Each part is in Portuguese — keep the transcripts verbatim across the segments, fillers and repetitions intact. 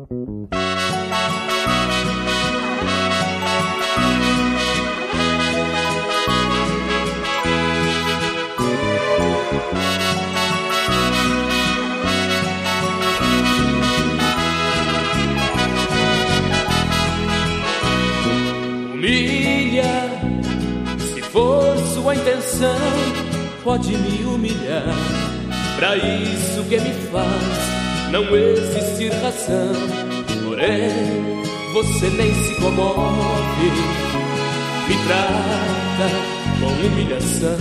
Humilha, se for sua intenção, pode me humilhar. Pra isso que me faz não existir razão. Porém, você nem se comove, me trata com humilhação.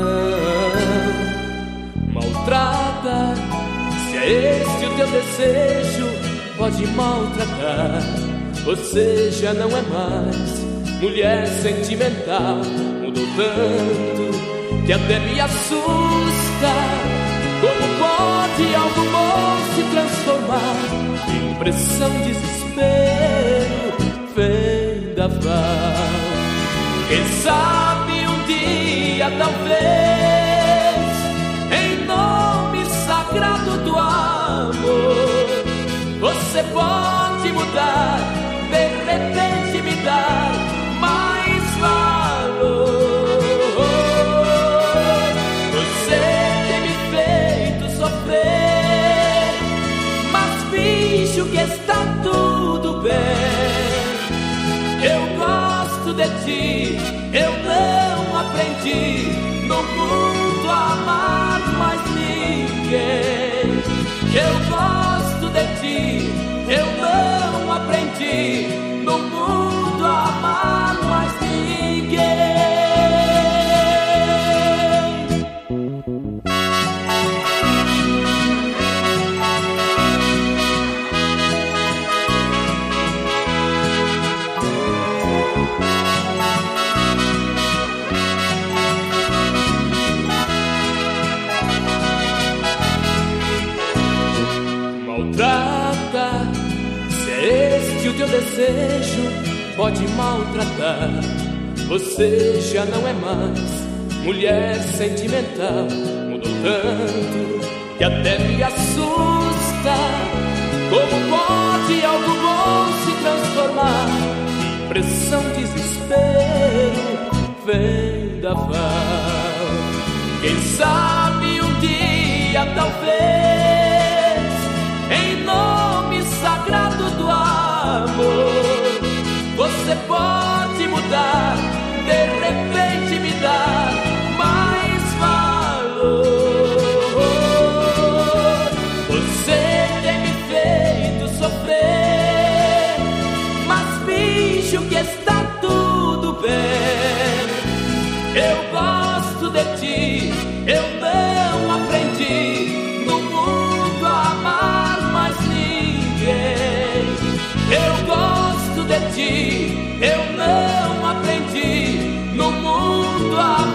Maltrata, se é este o teu desejo, pode maltratar. Você já não é mais mulher sentimental, mudou tanto que até me assusta. Como pode algo bom se transformar em impressão, desespero, vendaval? Quem sabe um dia, talvez, em nome sagrado do amor, você pode mudar, de repente me dar mais valor. Você tem me feito sofrer, mas finjo que está tudo bem. Eu gosto de ti, eu não aprendi no mundo a amar mais ninguém. Eu gosto de ti, eu não aprendi no mundo a amar mais ninguém. Maltrata, se é este o teu desejo, pode maltratar. Você já não é mais mulher sentimental, mudou tanto que até me assusta. Como pode algo bom se transformar em impressão, desespero, vendaval? Quem sabe um dia, talvez, em nome sagrado do amor, você pode mudar, de repente me dar mais valor. Você tem me feito sofrer, mas finjo que está tudo bem. Eu gosto de ti, eu não aprendi no mundo a amar mais ninguém. Eu gosto de ti, eu não aprendi no mundo a